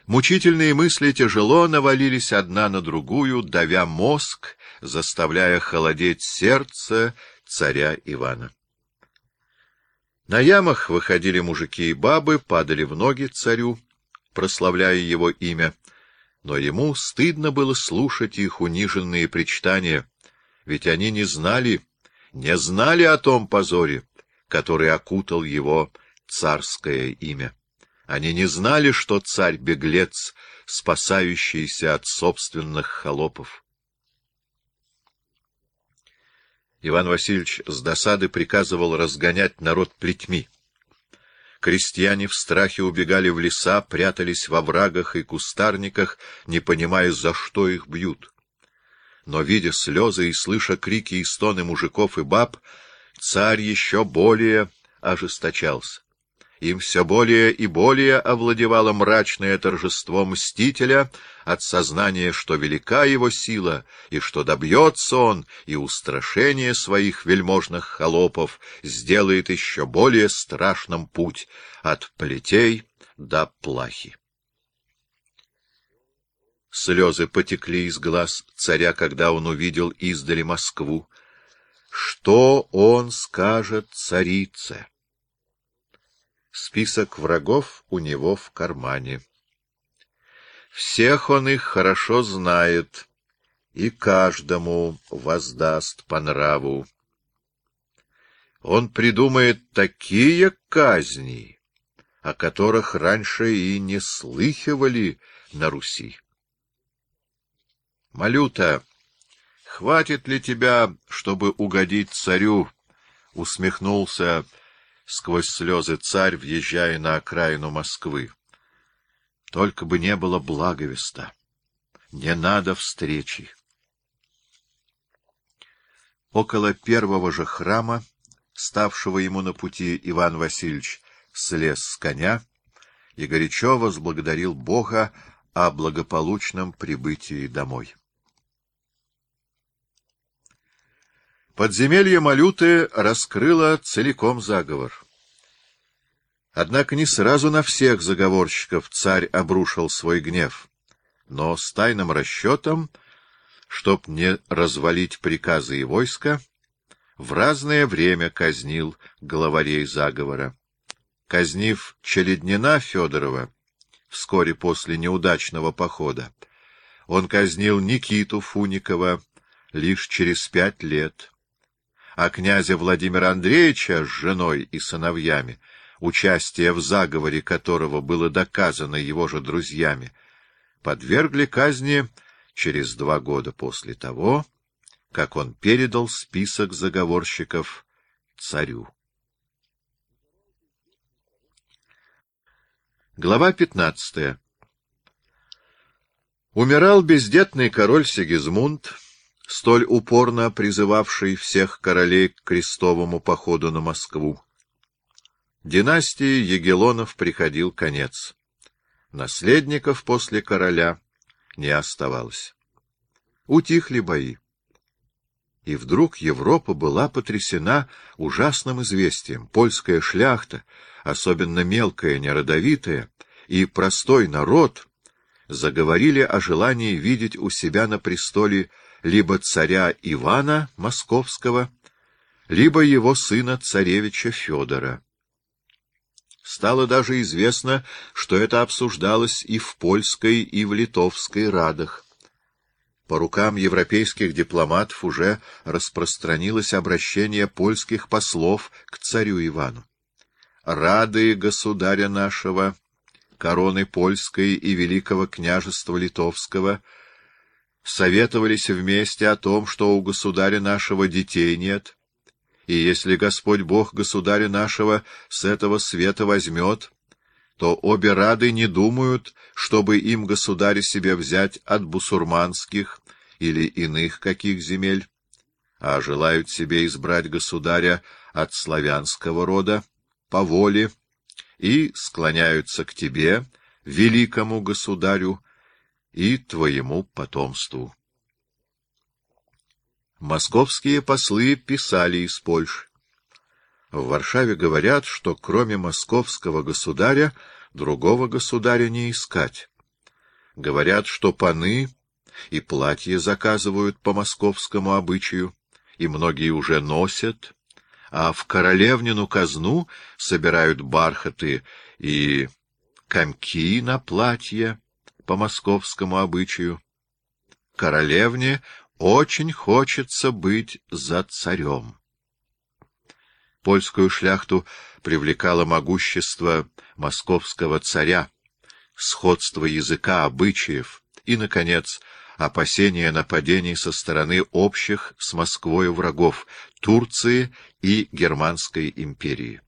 Мучительные мысли тяжело навалились одна на другую, давя мозг, заставляя холодеть сердце царя Ивана. На ямах выходили мужики и бабы, падали в ноги царю, прославляя его имя, но ему стыдно было слушать их униженные причитания, ведь они не знали о том позоре, который окутал его царское имя. Они не знали, что царь-беглец, спасающийся от собственных холопов. Иван Васильевич с досады приказывал разгонять народ плетьми. Крестьяне в страхе убегали в леса, прятались во врагах и кустарниках, не понимая, за что их бьют. Но, видя слезы и слыша крики и стоны мужиков и баб, царь еще более ожесточался. Им все более и более овладевало мрачное торжество мстителя от сознания, что велика его сила, и что добьется он, и устрашение своих вельможных холопов сделает еще более страшным путь от плетей до плахи. Слезы потекли из глаз царя, когда он увидел издали Москву. Что он скажет царице? Список врагов у него в кармане. Всех он их хорошо знает, и каждому воздаст по нраву. Он придумает такие казни, о которых раньше и не слыхивали на Руси. Малюта, хватит ли тебя, чтобы угодить царю? — усмехнулся сквозь слезы царь, въезжая на окраину Москвы. Только бы не было благовеста. Не надо встречи. Около первого же храма, ставшего ему на пути, Иван Васильевич слез с коня и горячо возблагодарил Бога о благополучном прибытии домой. Подземелье Малюты раскрыло целиком заговор. Однако не сразу на всех заговорщиков царь обрушил свой гнев, но с тайным расчетом, чтоб не развалить приказы и войска, в разное время казнил главарей заговора. Казнив Челеднина Федорова вскоре после неудачного похода, он казнил Никиту Фуникова лишь через 5 лет, а князя Владимира Андреевича с женой и сыновьями, участие в заговоре которого было доказано его же друзьями, подвергли казни через 2 года после того, как он передал список заговорщиков царю. Глава 15. Умирал бездетный король Сигизмунд, столь упорно призывавший всех королей к крестовому походу на Москву. Династии Ягеллонов приходил конец. Наследников после короля не оставалось. Утихли бои. И вдруг Европа была потрясена ужасным известием. Польская шляхта, особенно мелкая, неродовитая, и простой народ заговорили о желании видеть у себя на престоле либо царя Ивана Московского, либо его сына царевича Федора. Стало даже известно, что это обсуждалось и в польской, и в литовской радах. По рукам европейских дипломатов уже распространилось обращение польских послов к царю Ивану. Рады государя нашего, короны польской и великого княжества литовского, советовались вместе о том, что у государя нашего детей нет, и если Господь Бог государя нашего с этого света возьмет, то обе рады не думают, чтобы им государя себе взять от бусурманских или иных каких земель, а желают себе избрать государя от славянского рода по воле и склоняются к тебе, великому государю, и твоему потомству. Московские послы писали из Польши. В Варшаве говорят, что кроме московского государя другого государя не искать, Говорят, что паны и платья заказывают по московскому обычаю, и многие уже носят, а в королевнину казну собирают бархаты и комки на платье по московскому обычаю. Королевне очень хочется быть за царем. Польскую шляхту привлекало могущество московского царя, сходство языка, обычаев и, наконец, опасения нападений со стороны общих с Москвою врагов — Турции и Германской империи.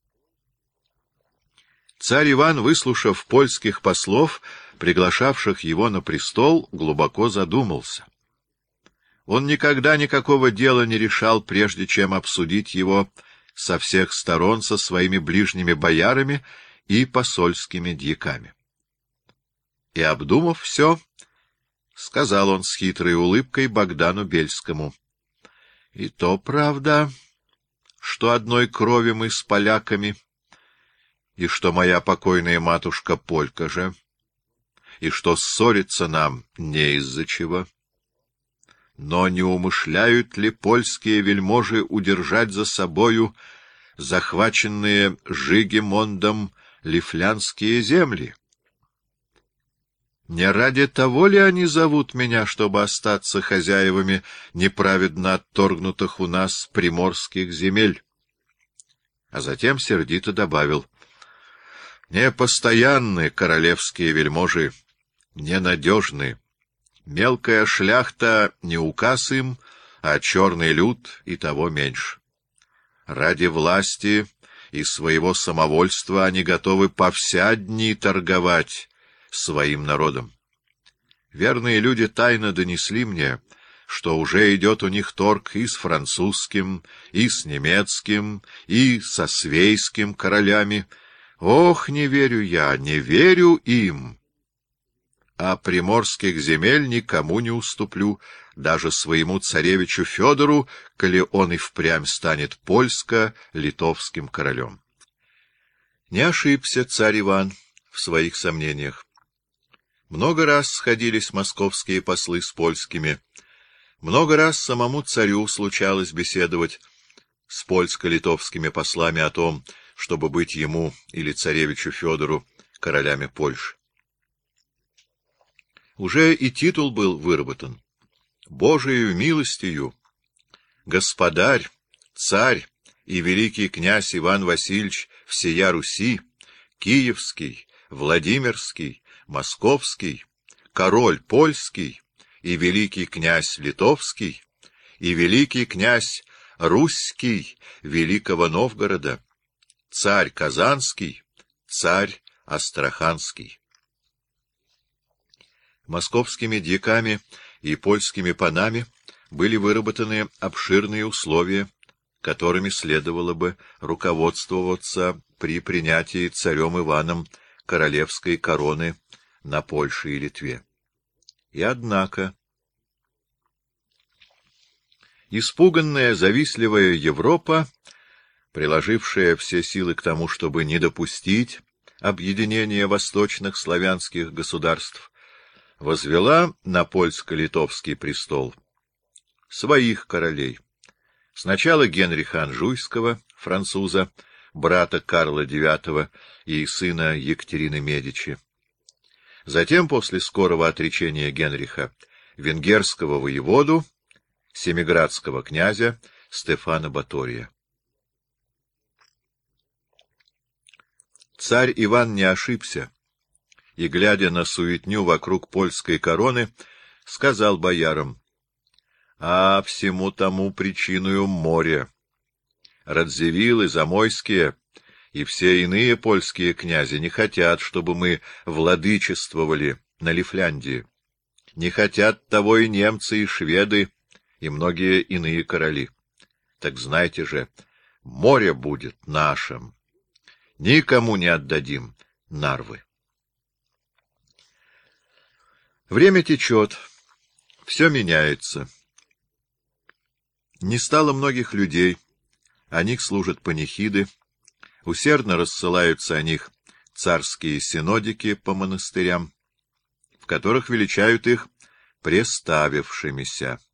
Царь Иван, выслушав польских послов, приглашавших его на престол, глубоко задумался. Он никогда никакого дела не решал, прежде чем обсудить его со всех сторон со своими ближними боярами и посольскими дьяками. И, обдумав все, сказал он с хитрой улыбкой Богдану Бельскому: — И то правда, что одной крови мы с поляками, и что моя покойная матушка полька же, и что ссориться нам не из-за чего. Но не умышляют ли польские вельможи удержать за собою захваченные Жигемондом лифлянские земли? Не ради того ли они зовут меня, чтобы остаться хозяевами неправедно отторгнутых у нас приморских земель? А затем сердито добавил: непостоянны королевские вельможи, ненадежны. Мелкая шляхта не указ им, а черный люд и того меньше. Ради власти и своего самовольства они готовы по вся дни торговать своим народом. Верные люди тайно донесли мне, что уже идет у них торг и с французским, и с немецким, и со свейским королями. Ох, не верю я, не верю им! А приморских земель никому не уступлю, даже своему царевичу Федору, коли он и впрямь станет польско-литовским королем. Не ошибся царь Иван в своих сомнениях. Много раз сходились московские послы с польскими, много раз самому царю случалось беседовать с польско-литовскими послами о том, чтобы быть ему или царевичу Федору королями Польши. Уже и титул был выработан. Божиею милостью господарь, царь и великий князь Иван Васильевич всея Руси, Киевский, Владимирский, Московский, король польский и великий князь литовский и великий князь Русский Великого Новгорода, царь Казанский, царь Астраханский. Московскими дьяками и польскими панами были выработаны обширные условия, которыми следовало бы руководствоваться при принятии царем Иваном королевской короны на Польше и Литве. И однако испуганная, завистливая Европа, приложившая все силы к тому, чтобы не допустить объединения восточных славянских государств, возвела на польско-литовский престол своих королей. Сначала Генриха Анжуйского, француза, брата Карла IX и сына Екатерины Медичи. Затем, после скорого отречения Генриха, венгерского воеводу, семиградского князя Стефана Батория. Царь Иван не ошибся, и, глядя на суетню вокруг польской короны, сказал боярам: «А всему тому причиною море. Радзивиллы, Замойские и все иные польские князи не хотят, чтобы мы владычествовали на Лифляндии. Не хотят того и немцы, и шведы, и многие иные короли. Так знайте же, море будет нашим. Никому не отдадим Нарвы». Время течет, все меняется. Не стало многих людей, о них служат панихиды, усердно рассылаются о них царские синодики по монастырям. в которых величают их преставившимися.